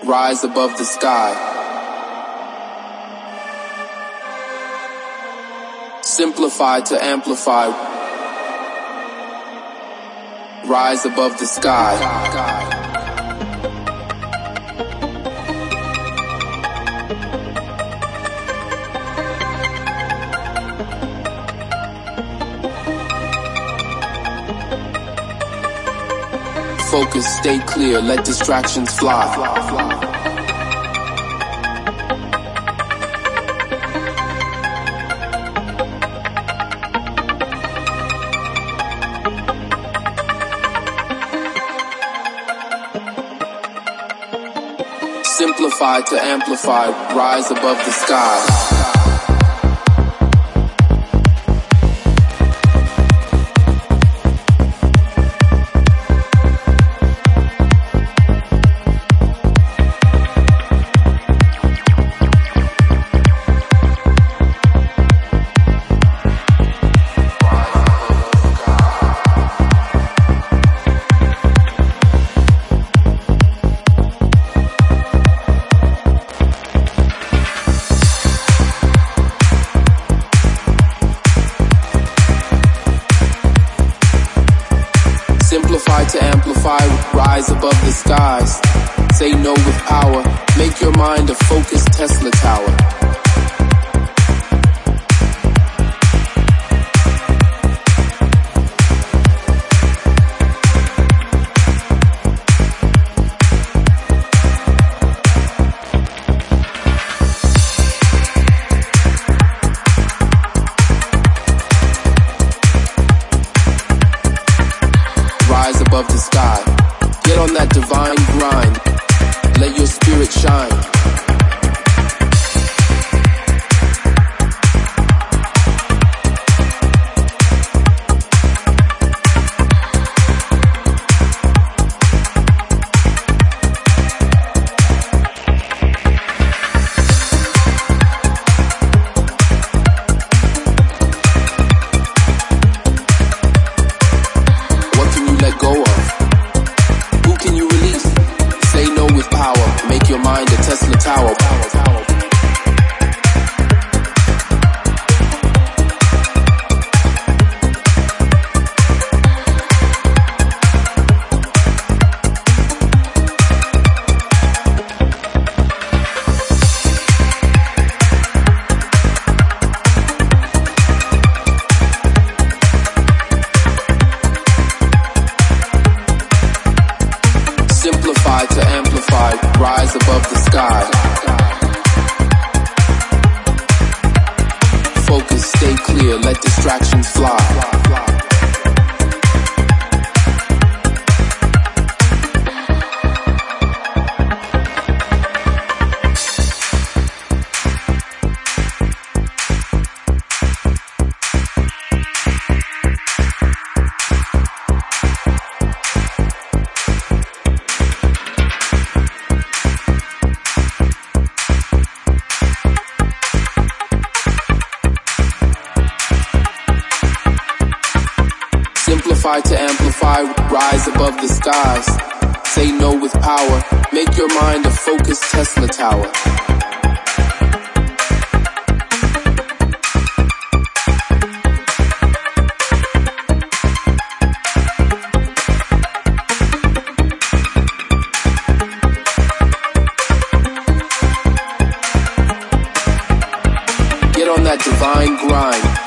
rise above the sky. Simplify to amplify, rise above the sky. Focus, stay clear, let distractions fly. Simplify to amplify, rise above the sky. Simplify to amplify, rise above the skies. Say no with power, make your mind a focused Tesla tower. Rise above the sky. Get on that divine grind. Let your spirit shine. Let go of? Who can you release? Say no with power. Make your mind a Tesla tower. Simplify to amplify, rise above the sky. Focus, stay clear, let distractions fly. Simplify to amplify, rise above the skies. Say no with power, make your mind a focused Tesla tower. Get on that divine grind.